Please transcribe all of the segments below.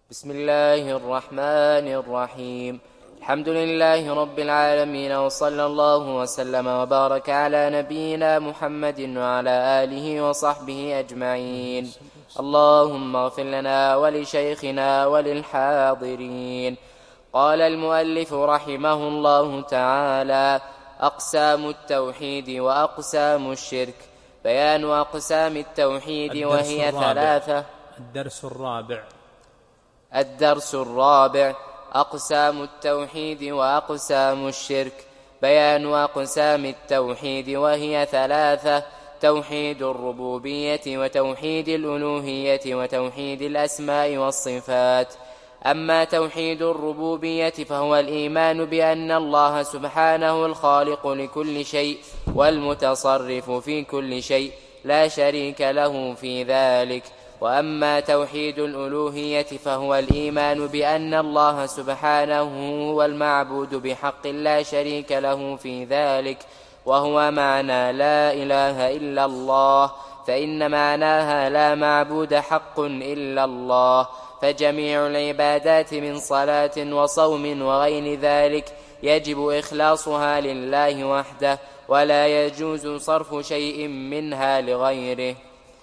بسم الله الرحمن الرحيم. الحمد لله رب العالمين، وصلى الله وسلم وبارك على نبينا محمد وعلى آله وصحبه أجمعين. اللهم اغفر لنا ولشيخنا وللحاضرين. قال المؤلف رحمه الله تعالى: أقسام التوحيد وأقسام الشرك. بيان أقسام التوحيد وهي ثلاثة. الدرس الرابع: أقسام التوحيد وأقسام الشرك. بيان أقسام التوحيد وهي ثلاثة: توحيد الربوبية، وتوحيد الألوهية، وتوحيد الأسماء والصفات. أما توحيد الربوبية فهو الإيمان بأن الله سبحانه الخالق لكل شيء والمتصرف في كل شيء، لا شريك له في ذلك. وأما توحيد الألوهية فهو الإيمان بأن الله سبحانه هو المعبود بحق، لا شريك له في ذلك، وهو معنى لا إله إلا الله، فإن معناها لا معبود حق إلا الله. فجميع العبادات من صلاة وصوم وغير ذلك يجب إخلاصها لله وحده، ولا يجوز صرف شيء منها لغيره.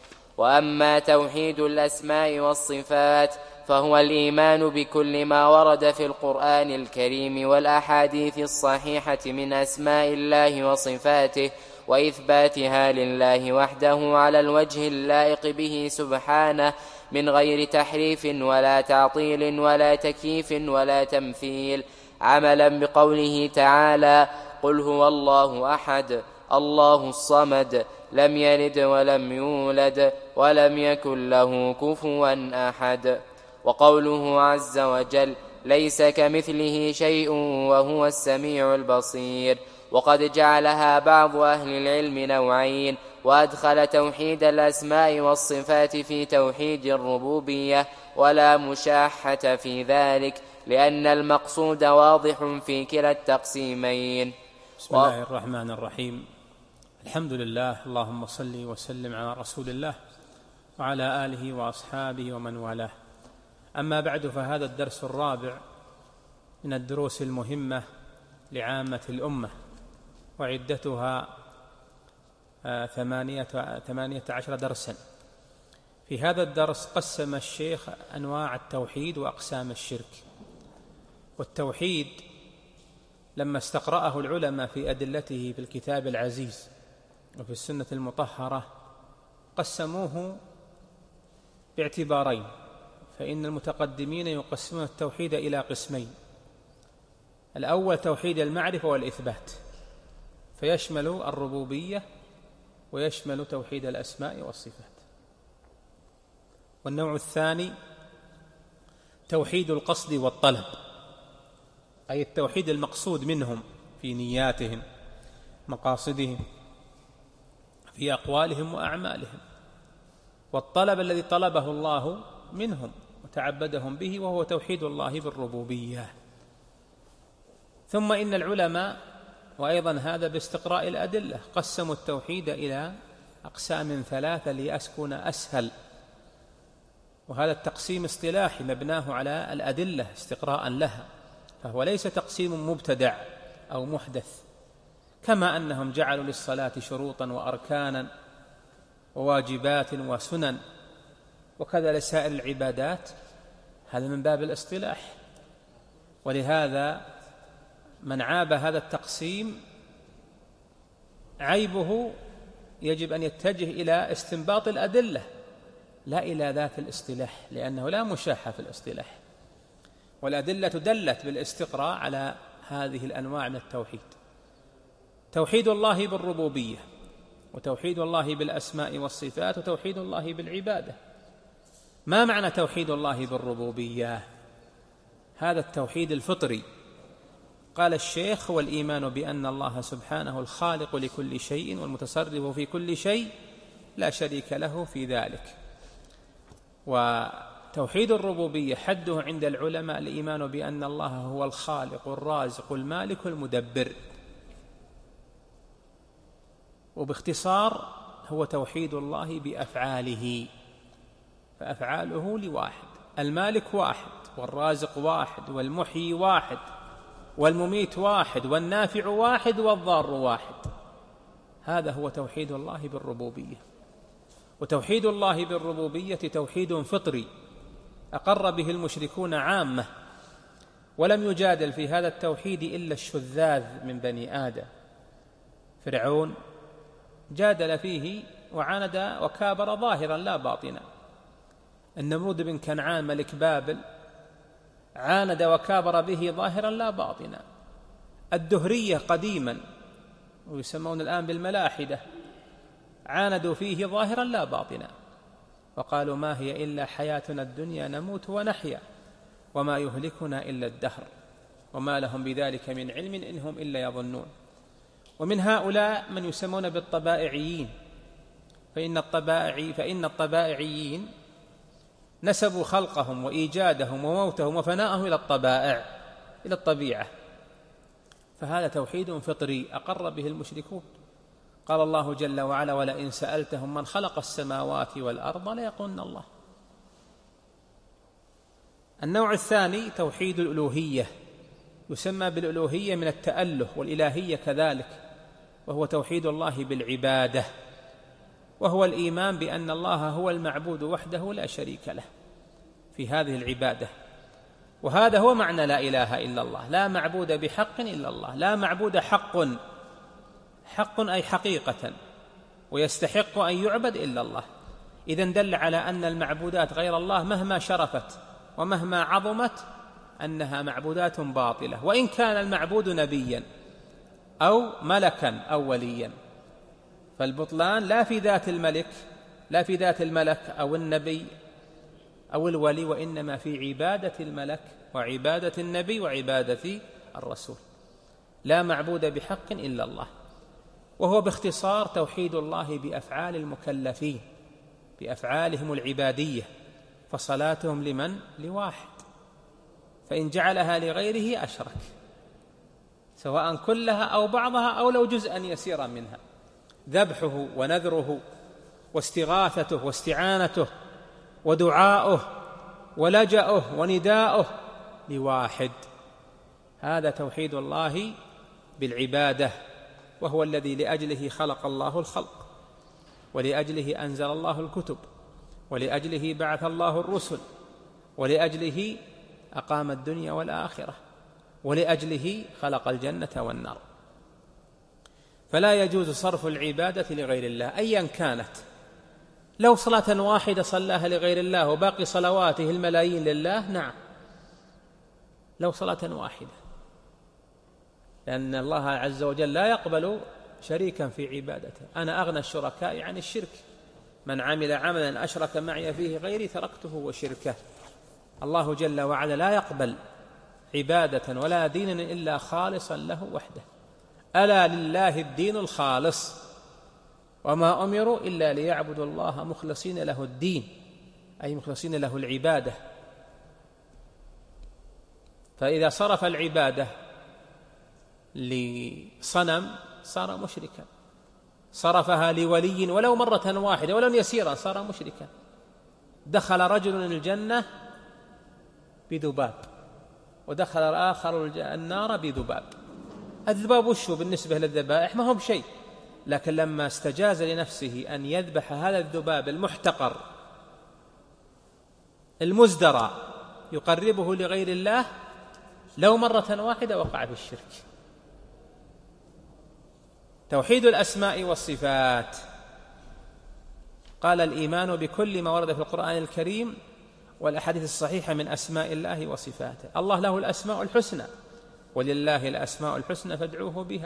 وأما توحيد الأسماء والصفات فهو الإيمان بكل ما ورد في القرآن الكريم والأحاديث الصحيحة من أسماء الله وصفاته، وإثباتها لله وحده على الوجه اللائق به سبحانه، من غير تحريف ولا تعطيل ولا تكييف ولا تمثيل، عملا بقوله تعالى: قل هو الله أحد الله الصمد لم يلد ولم يولد ولم يكن له كفوا أحد. وقوله عز وجل: ليس كمثله شيء وهو السميع البصير. وقد جعلها بعض أهل العلم نوعين، وأدخل توحيد الأسماء والصفات في توحيد الربوبية، ولا مشاحة في ذلك، لأن المقصود واضح في كلا التقسيمين. بسم الله الرحمن الرحيم. الحمد لله، اللهم صل وسلم على رسول الله وعلى آله وأصحابه ومن والاه. أما بعد، فهذا الدرس الرابع من الدروس المهمة لعامة الأمة، وعدتها 18 درسا. في هذا الدرس قسم الشيخ أنواع التوحيد وأقسام الشرك. والتوحيد لما استقرأه العلماء في أدلته في الكتاب العزيز وفي السنة المطهرة قسموه باعتبارين، فإن المتقدمين يقسمون التوحيد إلى قسمين: الأول توحيد المعرفة والإثبات، فيشمل الربوبية ويشمل توحيد الأسماء والصفات. والنوع الثاني توحيد القصد والطلب، أي التوحيد المقصود منهم في نياتهم، مقاصدهم، في أقوالهم وأعمالهم، والطلب الذي طلبه الله منهم وتعبدهم به، وهو توحيد الله بالربوبية. ثم إن العلماء، وأيضا هذا باستقراء الأدلة، قسموا التوحيد إلى أقسام ثلاثة ليكون أسهل، وهذا التقسيم اصطلاحي مبناه على الأدلة استقراء لها، فهو ليس تقسيم مبتدع أو محدث، كما أنهم جعلوا للصلاة شروطا وأركانا وواجبات وسنن، وكذا لسائر العبادات، هذا من باب الاصطلاح. ولهذا من عاب هذا التقسيم عيبه يجب أن يتجه إلى استنباط الأدلة لا إلى ذات الاصطلاح، لأنه لا مشاحة في الاصطلاح، والأدلة دلت بالاستقراء على هذه الأنواع من التوحيد: توحيد الله بالربوبية، وتوحيد الله بالأسماء والصفات، وتوحيد الله بالعبادة. ما معنى توحيد الله بالربوبية؟ هذا التوحيد الفطري. قال الشيخ: هو الإيمان بأن الله سبحانه الخالق لكل شيء والمتصرف في كل شيء، لا شريك له في ذلك. وتوحيد الربوبية حده عند العلماء الإيمان بأن الله هو الخالق الرازق المالك المدبر. وباختصار هو توحيد الله بأفعاله، فأفعاله لواحد المالك واحد، والرازق واحد، والمحيي واحد، والمميت واحد، والنافع واحد، والضار واحد. هذا هو توحيد الله بالربوبية. وتوحيد الله بالربوبية توحيد فطري أقر به المشركون عامة، ولم يجادل في هذا التوحيد إلا الشذاذ من بني آدم. فرعون جادل فيه وعاند وكابر ظاهرا لا باطنا. النمرود بن كنعان ملك بابل عاند وكابر به ظاهرا لا باطنا. الدهرية قديما ويسمون الآن بالملاحدة عاندوا فيه ظاهرا لا باطنا، وقالوا ما هي إلا حياتنا الدنيا نموت ونحيا وما يهلكنا إلا الدهر وما لهم بذلك من علم إنهم إلا يظنون. ومن هؤلاء من يسمون بالطبائعيين، فإن الطبائعيين نسبوا خلقهم وإيجادهم وموتهم وفناءهم إلى الطبائع، إلى الطبيعة. فهذا توحيد فطري أقر به المشركون. قال الله جل وعلا ولئن سألتهم من خلق السماوات والأرض ليقولن الله. النوع الثاني توحيد الألوهية، يسمى بالألوهية من التأله، والإلهية كذلك، وهو توحيد الله بالعبادة، وهو الإيمان بأن الله هو المعبود وحده لا شريك له في هذه العبادة. وهذا هو معنى لا إله إلا الله، لا معبود بحق إلا الله. لا معبود حق أي حقيقة ويستحق أن يعبد إلا الله. إذن دل على أن المعبودات غير الله مهما شرفت ومهما عظمت أنها معبودات باطلة، وإن كان المعبود نبيا أو ملكا أو وليا. فالبطلان لا في ذات الملك أو النبي أو الولي، وإنما في عبادة الملك وعبادة النبي وعبادة الرسول. لا معبود بحق إلا الله، وهو باختصار توحيد الله بأفعال المكلفين، بأفعالهم العبادية. فصلاتهم لمن؟ لواحد، فإن جعلها لغيره أشرك، سواء كلها أو بعضها أو لو جزءا يسيرا منها. ذبحه ونذره واستغاثته واستعانته ودعاؤه ولجأه ونداؤه لواحد. هذا توحيد الله بالعبادة، وهو الذي لأجله خلق الله الخلق، ولأجله أنزل الله الكتب، ولأجله بعث الله الرسل، ولأجله أقام الدنيا والآخرة، ولأجله خلق الجنة والنار. فلا يجوز صرف العبادة لغير الله أيا كانت. لو صلاة واحدة صلاها لغير الله وباقي صلواته الملايين لله، نعم، لو صلاة واحدة، لأن الله عز وجل لا يقبل شريكا في عبادته. أنا أغنى الشركاء عن الشرك، من عمل عملا أشرك معي فيه غيري تركته وشركه. الله جل وعلا لا يقبل عبادة ولا دينا إلا خالصا له وحده. ألا لله الدين الخالص، وما أمروا إلا ليعبدوا الله مخلصين له الدين، أي مخلصين له العبادة. فإذا صرف العبادة لصنم صار مشركا، صرفها لولي ولو مرة واحدة ولو يسيرا صار مشركا. دخل رجل الجنة بذباب، ودخل الآخر النار بذباب. الذباب وشو بالنسبة للذبائح؟ ما هو بشيء، لكن لما استجاز لنفسه أن يذبح هذا الذباب المحتقر المزدرى يقربه لغير الله لو مرة واحدة وقع في الشرك. توحيد الأسماء والصفات، قال الإيمان بكل ما ورد في القرآن الكريم والأحاديث الصحيحة من أسماء الله وصفاته. الله له الأسماء الحسنى، ولله الأسماء الحسنى فادعوه بها.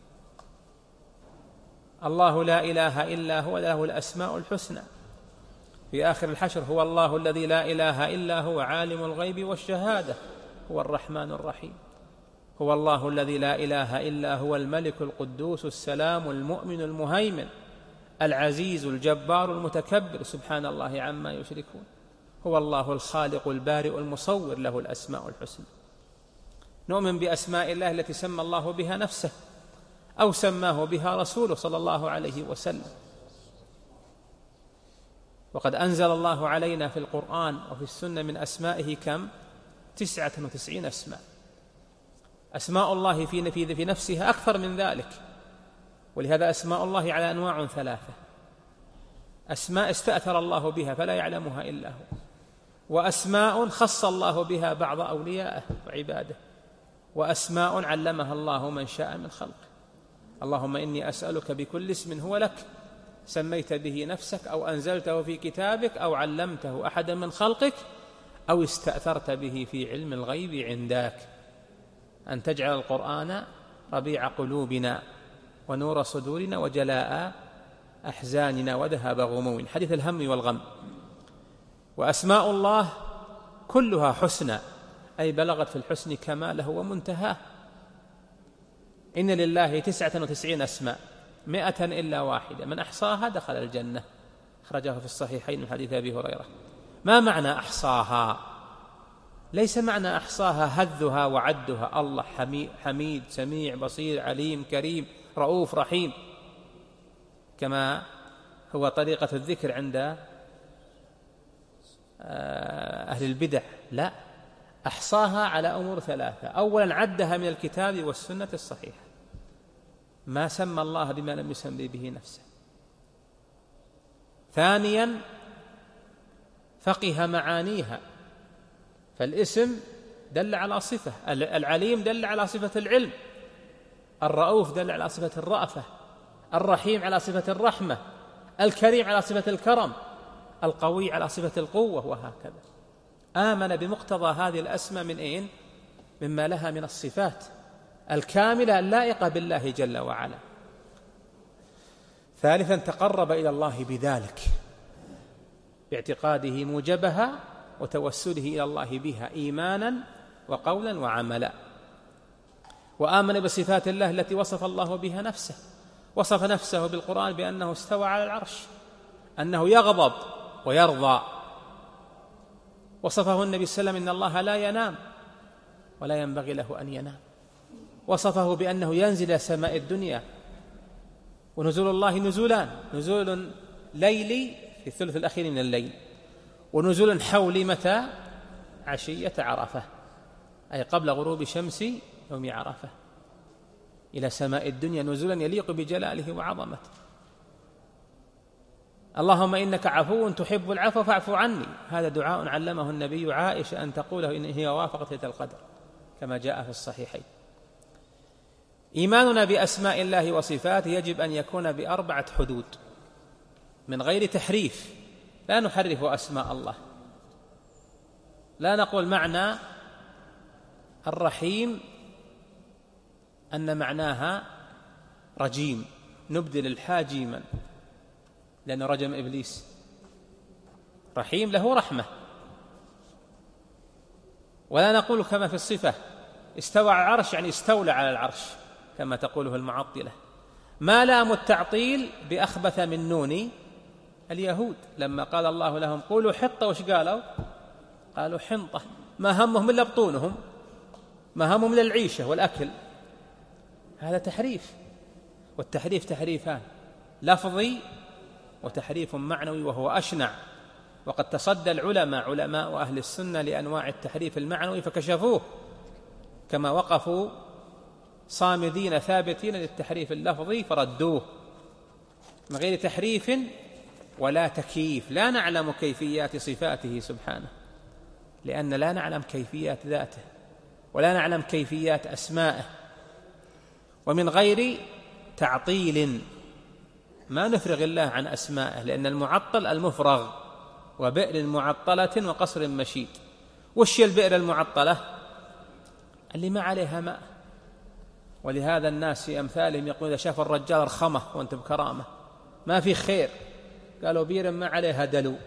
الله لا إله إلا هو له الأسماء الحسنى. في آخر الحشر هو الله الذي لا إله إلا هو عالم الغيب والشهادة هو الرحمن الرحيم. هو الله الذي لا إله إلا هو الملك القدوس السلام المؤمن المهيمن العزيز الجبار المتكبر سبحان الله عما يشركون. هو الله الخالق البارئ المصور له الأسماء الحسنى. نؤمن بأسماء الله التي سمى الله بها نفسه أو سماه بها رسوله صلى الله عليه وسلم. وقد أنزل الله علينا في القرآن وفي السنة من أسمائه كم؟ 99 اسماء. أسماء الله في نفسها أكثر من ذلك، ولهذا أسماء الله على أنواع 3: أسماء استأثر الله بها فلا يعلمها إلا هو، وأسماء خص الله بها بعض أوليائه وعباده، وأسماء علمها الله من شاء من خلقه. اللهم إني أسألك بكل اسم هو لك سميت به نفسك أو أنزلته في كتابك أو علمته أحدا من خلقك أو استأثرت به في علم الغيب عندك أن تجعل القرآن ربيع قلوبنا ونور صدورنا وجلاء أحزاننا وذهاب غمومنا، حديث الهم والغم. وأسماء الله كلها حسنى، أي بلغت في الحسن كماله ومنتهاه. إن لله 99 اسماء 100 إلا واحدة، من أحصاها دخل الجنة، أخرجه في الصحيحين من حديث أبي هريرة. ما معنى أحصاها؟ ليس معنى أحصاها هذها وعدها. الله حميد سميع بصير عليم كريم رؤوف رحيم، كما هو طريقة الذكر عند أهل البدع. لا، أحصاها على أمور 3: أولا عدها من الكتاب والسنة الصحيحة، ما سمى الله بما لم يسمي به نفسه. ثانيا فقه معانيها، فالاسم دل على صفة، العليم دل على صفة العلم، الرؤوف دل على صفة الرأفة، الرحيم على صفة الرحمة، الكريم على صفة الكرم، القوي على صفة القوة، وهكذا. آمن بمقتضى هذه الأسماء من أين؟ مما لها من الصفات الكاملة اللائقة بالله جل وعلا. ثالثا تقرب إلى الله بذلك باعتقاده موجبها وتوسله إلى الله بها إيمانا وقولا وعملا. وآمن بصفات الله التي وصف الله بها نفسه، وصف نفسه بالقرآن بأنه استوى على العرش، أنه يغضب ويرضى. وصفه النبي صلى الله عليه وسلم إن الله لا ينام ولا ينبغي له أن ينام. وصفه بأنه ينزل إلى سماء الدنيا، ونزول الله نزولان: نزول ليلي في الثلث الأخير من الليل، ونزول حولي متى؟ عشية عرفة، أي قبل غروب شمس يوم عرفة، إلى سماء الدنيا نزولا يليق بجلاله وعظمته. اللهم إنك عفو تحب العفو فاعف عني، هذا دعاء علمه النبي عائشة أن تقوله إن هي وافقت ليلة القدر كما جاء في الصحيحين. إيماننا بأسماء الله وصفاته يجب أن يكون ب4 حدود من غير تحريف. لا نحرف أسماء الله، لا نقول معنى الرحيم أن معناها رجيم، نبدل الحاء جيما لأنه رجم إبليس. رحيم له رحمة. ولا نقول كما في الصفة استوى على العرش يعني استولى على العرش كما تقوله المعطلة. ما لام التعطيل بأخبث من نون اليهود لما قال الله لهم قولوا حطة، وش قالوا؟ قالوا حنطة. ما همهم إلا بطونهم، ما همهم إلا العيشة والأكل. هذا تحريف، والتحريف تحريفان: لفظي وتحريف معنوي وهو أشنع. وقد تصدى العلماء علماء أهل السنة لأنواع التحريف المعنوي فكشفوه، كما وقفوا صامدين ثابتين للتحريف اللفظي فردوه من غير تحريف ولا تكييف. لا نعلم كيفيات صفاته سبحانه، لأن لا نعلم كيفيات ذاته ولا نعلم كيفيات أسمائه. ومن غير تعطيل، ما نفرغ الله عن أسمائه، لأن المعطل المفرغ، وبئر معطلة وقصر مشيد. وش البئر المعطلة؟ اللي ما عليها ماء. ولهذا الناس في أمثالهم يقول إذا شاف الرجال ارخمه وأنت بكرامة، ما في خير. قالوا بئر ما عليها دلو،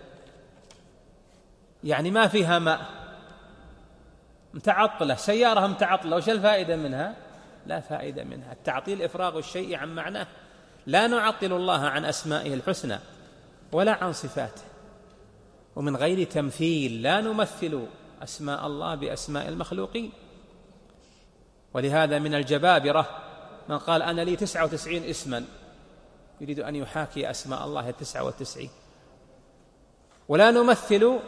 يعني ما فيها ماء، متعطلة. سيارة متعطلة، وش الفائدة منها؟ لا فائدة منها. التعطيل إفراغ الشيء عن معناه. لا نعطل الله عن أسمائه الحسنى ولا عن صفاته. ومن غير تمثيل، لا نمثل أسماء الله بأسماء المخلوقين. ولهذا من الجبابرة من قال أنا لي 99 اسما، يريد أن يحاكي أسماء الله 99. ولا نمثل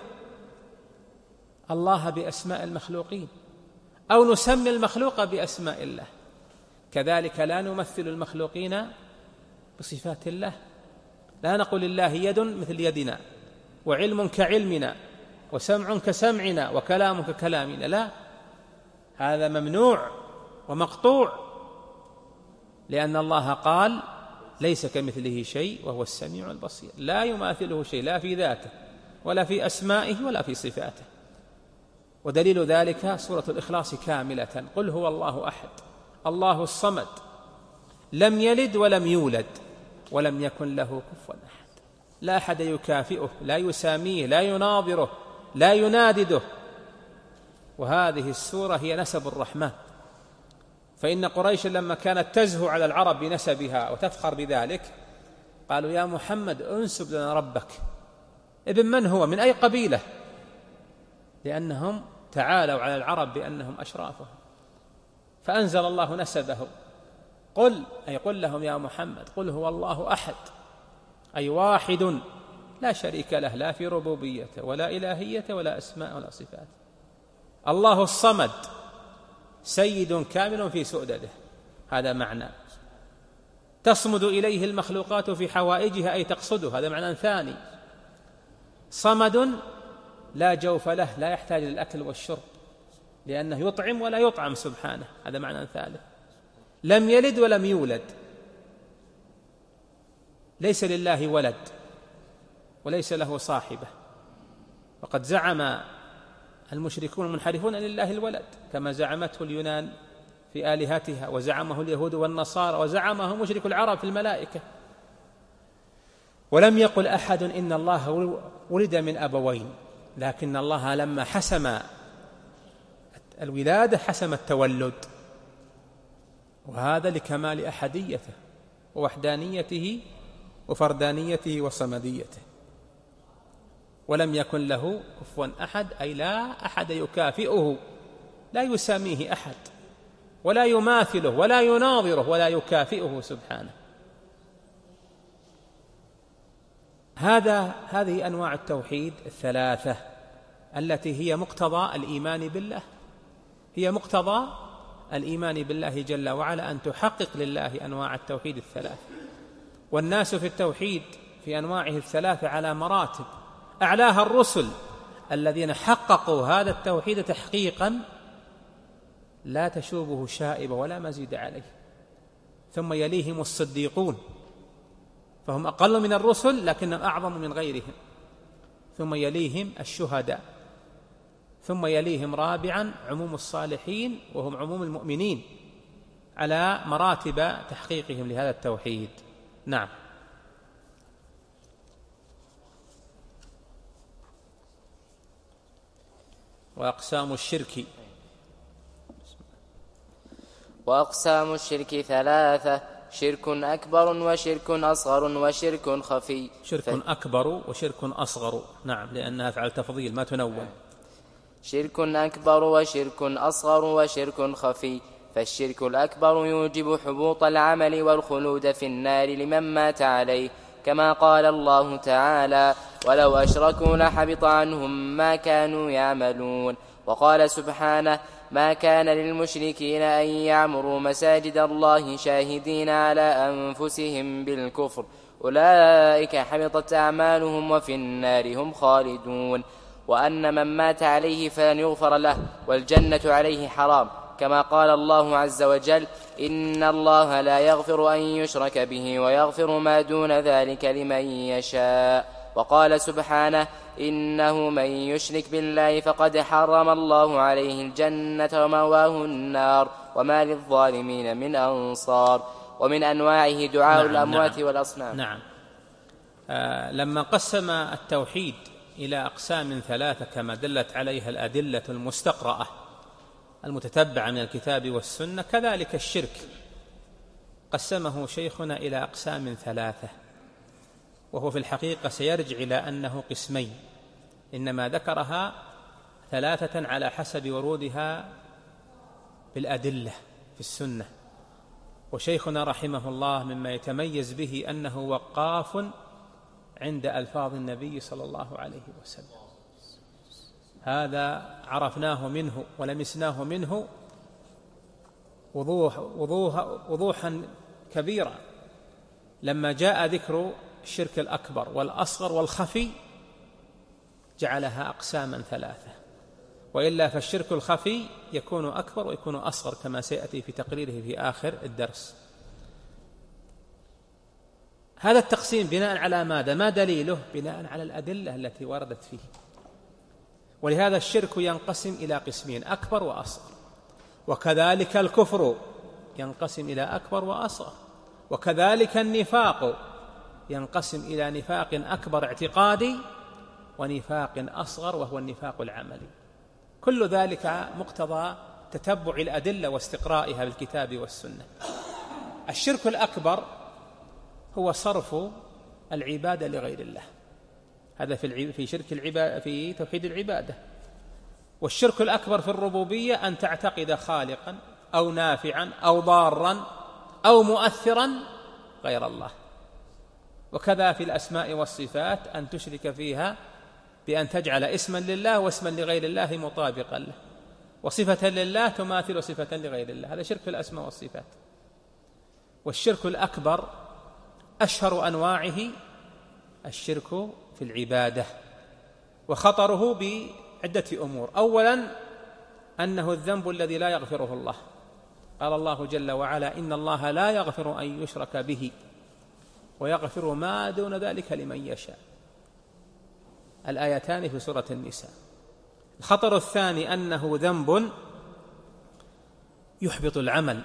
الله بأسماء المخلوقين أو نسمي المخلوق بأسماء الله، كذلك لا نمثل المخلوقين بصفات الله، لا نقول لله يد مثل يدنا وعلم كعلمنا وسمع كسمعنا وكلام ككلامنا، لا، هذا ممنوع ومقطوع، لأن الله قال ليس كمثله شيء وهو السميع البصير، لا يماثله شيء، لا في ذاته ولا في أسمائه ولا في صفاته. ودليل ذلك سورة الإخلاص كاملة: قل هو الله أحد الله الصمد لم يلد ولم يولد ولم يكن له كفوا أحد. لا أحد يكافئه، لا يساميه، لا يناظره، لا ينادده. وهذه السورة هي نسب الرحمن، فإن قريش لما كانت تزهو على العرب بنسبها وتفخر بذلك قالوا: يا محمد انسب لنا ربك. ابن من هو؟ من أي قبيلة؟ لأنهم تعالوا على العرب بأنهم أشرافهم، فأنزل الله نسبه: قل، أي قل لهم يا محمد، قل هو الله أحد، أي واحد لا شريك له، لا في ربوبيته ولا إلهية ولا أسماء ولا صفات. الله الصمد سيد كامل في سؤدده، هذا معنى. تصمد إليه المخلوقات في حوائجها، أي تقصده، هذا معنى ثاني. صمد لا جوف له، لا يحتاج للأكل والشرب، لأنه يطعم ولا يطعم سبحانه، هذا معنى ثالث. لم يلد ولم يولد، ليس لله ولد وليس له صاحبة، وقد زعم المشركون المنحرفون لله الولد كما زعمته اليونان في آلهتها، وزعمه اليهود والنصارى، وزعمه مشرك العرب في الملائكة. ولم يقل أحد إن الله ولد من أبوين، لكن الله لما حسم الولادة حسم التولد، وهذا لكمال أحديته ووحدانيته وفردانيته وصمديته. ولم يكن له كفوا أحد، أي لا أحد يكافئه، لا يساميه أحد ولا يماثله ولا يناظره ولا يكافئه سبحانه. هذه أنواع التوحيد الثلاثة التي هي مقتضى الإيمان بالله، هي مقتضى الإيمان بالله جل وعلا، أن تحقق لله أنواع التوحيد الثلاثة. والناس في التوحيد في أنواعه الثلاثة على مراتب، أعلاها الرسل الذين حققوا هذا التوحيد تحقيقا لا تشوبه شائبة ولا مزيد عليه، ثم يليهم الصديقون فهم أقل من الرسل لكنهم أعظم من غيرهم، ثم يليهم الشهداء، ثم يليهم رابعا عموم الصالحين وهم عموم المؤمنين، على مراتب تحقيقهم لهذا التوحيد. نعم. وأقسام الشرك. وأقسام الشرك ثلاثة: شرك أكبر وشرك أصغر وشرك خفي. شرك أكبر وشرك أصغر، نعم، لأنها أفعال تفضيل ما تنوع. شرك أكبر وشرك أصغر وشرك خفي. فالشرك الأكبر يوجب حبوط العمل والخلود في النار لمن مات عليه، كما قال الله تعالى: ولو أشركوا لحبط عنهم ما كانوا يعملون. وقال سبحانه: ما كان للمشركين أن يعمروا مساجد الله شاهدين على أنفسهم بالكفر، أولئك حبطت أعمالهم وفي النار هم خالدون. وأن من مات عليه فلن يغفر له والجنة عليه حرام، كما قال الله عز وجل: إن الله لا يغفر أن يشرك به ويغفر ما دون ذلك لمن يشاء. وقال سبحانه: إنه من يشرك بالله فقد حرم الله عليه الجنة ومأواه النار وما للظالمين من أنصار. ومن أنواعه دعاء الأموات والأصنام. نعم. لما قسم التوحيد إلى أقسام ثلاثة كما دلت عليها الأدلة المستقرأة المتتبعة من الكتاب والسنة، كذلك الشرك قسمه شيخنا إلى أقسام ثلاثة، وهو في الحقيقة سيرجع إلى أنه قسمين، إنما ذكرها ثلاثة على حسب ورودها بالأدلة في السنة. وشيخنا رحمه الله مما يتميز به أنه وقاف عند ألفاظ النبي صلى الله عليه وسلم. هذا عرفناه منه ولمسناه منه وضوحا كبيرا لما جاء ذكر الشرك الأكبر والأصغر والخفي، جعلها أقساما ثلاثة، وإلا فالشرك الخفي يكون أكبر ويكون أصغر كما سيأتي في تقريره في آخر الدرس. هذا التقسيم بناء على ماذا؟ ما دليله؟ بناء على الأدلة التي وردت فيه. ولهذا الشرك ينقسم إلى قسمين: أكبر وأصغر. وكذلك الكفر ينقسم إلى أكبر وأصغر. وكذلك النفاق ينقسم إلى نفاق أكبر اعتقادي ونفاق أصغر وهو النفاق العملي. كل ذلك مقتضى تتبع الأدلة واستقرائها بالكتاب والسنة. الشرك الأكبر هو صرف العبادة لغير الله، هذا في شرك العبادة، في توحيد العبادة. والشرك الأكبر في الربوبية أن تعتقد خالقا أو نافعا أو ضارا أو مؤثرا غير الله. وكذا في الأسماء والصفات أن تشرك فيها بأن تجعل اسما لله واسما لغير الله مطابقا له، وصفة لله تماثل صفة لغير الله. هذا شرك في الأسماء والصفات. والشرك الأكبر أشهر أنواعه الشرك في العبادة، وخطره بعدة أمور. أولا أنه الذنب الذي لا يغفره الله. قال الله جل وعلا: إن الله لا يغفر أن يشرك به ويغفر ما دون ذلك لمن يشاء. الآيتان في سورة النساء. الخطر الثاني أنه ذنب يحبط العمل.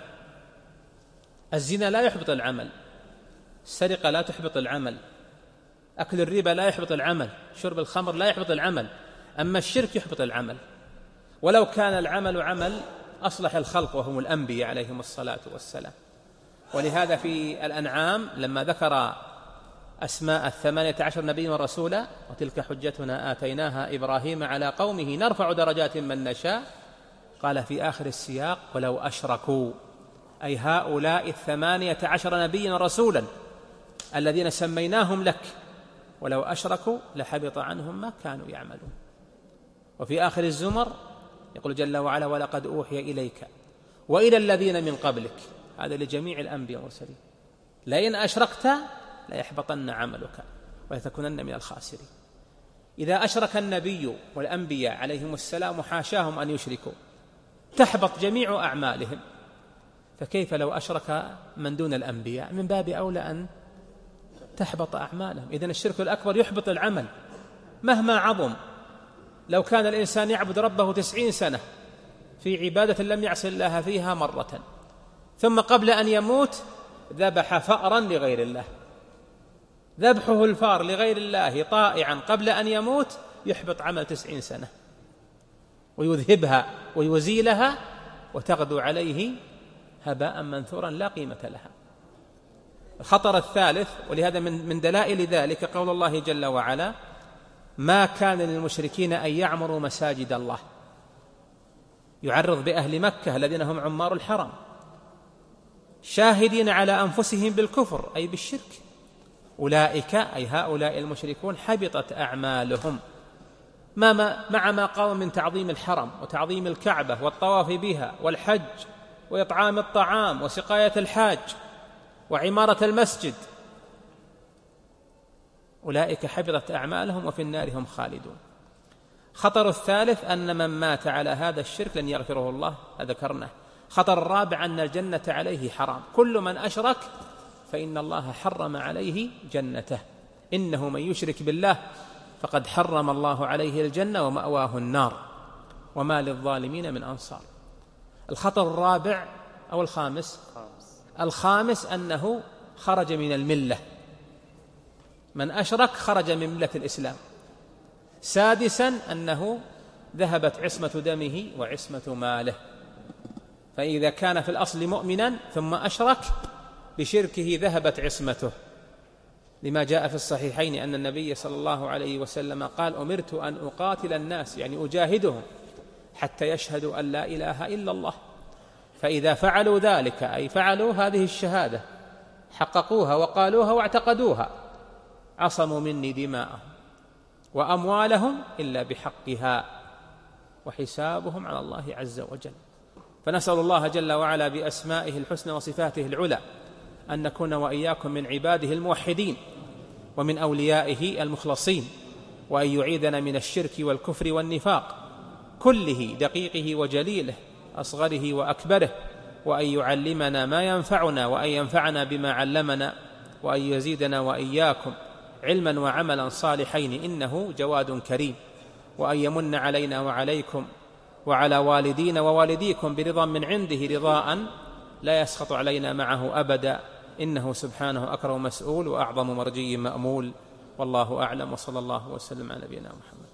الزنا لا يحبط العمل، السرقة لا تحبط العمل، أكل الربا لا يحبط العمل، شرب الخمر لا يحبط العمل. أما الشرك يحبط العمل، ولو كان العمل عمل أصلح الخلق وهم الأنبياء عليهم الصلاة والسلام. ولهذا في الأنعام لما ذكر أسماء 18 نبيا ورسولا: وتلك حجتنا آتيناها إبراهيم على قومه نرفع درجات من نشاء، قال في آخر السياق: ولو أشركوا، أي هؤلاء 18 نبيا ورسولا الذين سميناهم لك، ولو أشركوا لحبط عنهم ما كانوا يعملون. وفي آخر الزمر يقول جل وعلا: ولقد أوحي إليك وإلى الذين من قبلك. هذا لجميع الأنبياء والمرسلين: لئن أشركت ليحبطن عملك ولتكونن من الخاسرين. إذا أشرك النبي والأنبياء عليهم السلام وحاشاهم أن يشركوا تحبط جميع أعمالهم، فكيف لو أشرك من دون الأنبياء؟ من باب أولى أن تحبط أعمالهم. إذن الشرك الأكبر يحبط العمل مهما عظم. لو كان الإنسان يعبد ربه 90 سنة في عبادة لم يعص الله فيها مرة، ثم قبل أن يموت ذبح فأرا لغير الله، ذبحه الفار لغير الله طائعا قبل أن يموت يحبط عمل 90 سنة ويذهبها ويزيلها وتغدو عليه هباء منثورا لا قيمة لها. الخطر الثالث، ولهذا من دلائل ذلك قول الله جل وعلا: ما كان للمشركين أن يعمروا مساجد الله، يعرض بأهل مكة الذين هم عمار الحرم شاهدين على أنفسهم بالكفر أي بالشرك. أولئك أي هؤلاء المشركون حبطت أعمالهم مع ما قام من تعظيم الحرم وتعظيم الكعبة والطواف بها والحج وإطعام الطعام وسقاية الحاج وعمارة المسجد. أولئك حبطت أعمالهم وفي النار هم خالدون. خطر الثالث أن من مات على هذا الشرك لن يغفره الله، ذكرناه. خطر الرابع أن الجنة عليه حرام. كل من أشرك فإن الله حرم عليه جنته، إنه من يشرك بالله فقد حرم الله عليه الجنة ومأواه النار وما للظالمين من أنصار. الخطر الرابع أو الخامس أنه خرج من الملة، من أشرك خرج من ملة الإسلام. سادسا أنه ذهبت عصمة دمه وعصمة ماله، فإذا كان في الأصل مؤمنا ثم أشرك بشركه ذهبت عصمته، لما جاء في الصحيحين أن النبي صلى الله عليه وسلم قال: أمرت أن أقاتل الناس، يعني أجاهدهم حتى يشهدوا أن لا إله إلا الله، فإذا فعلوا ذلك أي فعلوا هذه الشهادة حققوها وقالوها واعتقدوها عصموا مني دماءهم وأموالهم إلا بحقها وحسابهم على الله عز وجل. فنسأل الله جل وعلا بأسمائه الحسنى وصفاته العلى أن نكون وإياكم من عباده الموحدين ومن أوليائه المخلصين، وأن يعيذنا من الشرك والكفر والنفاق كله دقيقه وجليله أصغره وأكبره، وأن يعلمنا ما ينفعنا وأن ينفعنا بما علمنا، وأن يزيدنا وإياكم علما وعملا صالحين إنه جواد كريم، وأن يمن علينا وعليكم وعلى والدينا ووالديكم برضا من عنده رضاء لا يسخط علينا معه أبدا، إنه سبحانه أكرم مسؤول وأعظم مرجي مأمول. والله أعلم، وصلى الله وسلم على نبينا محمد.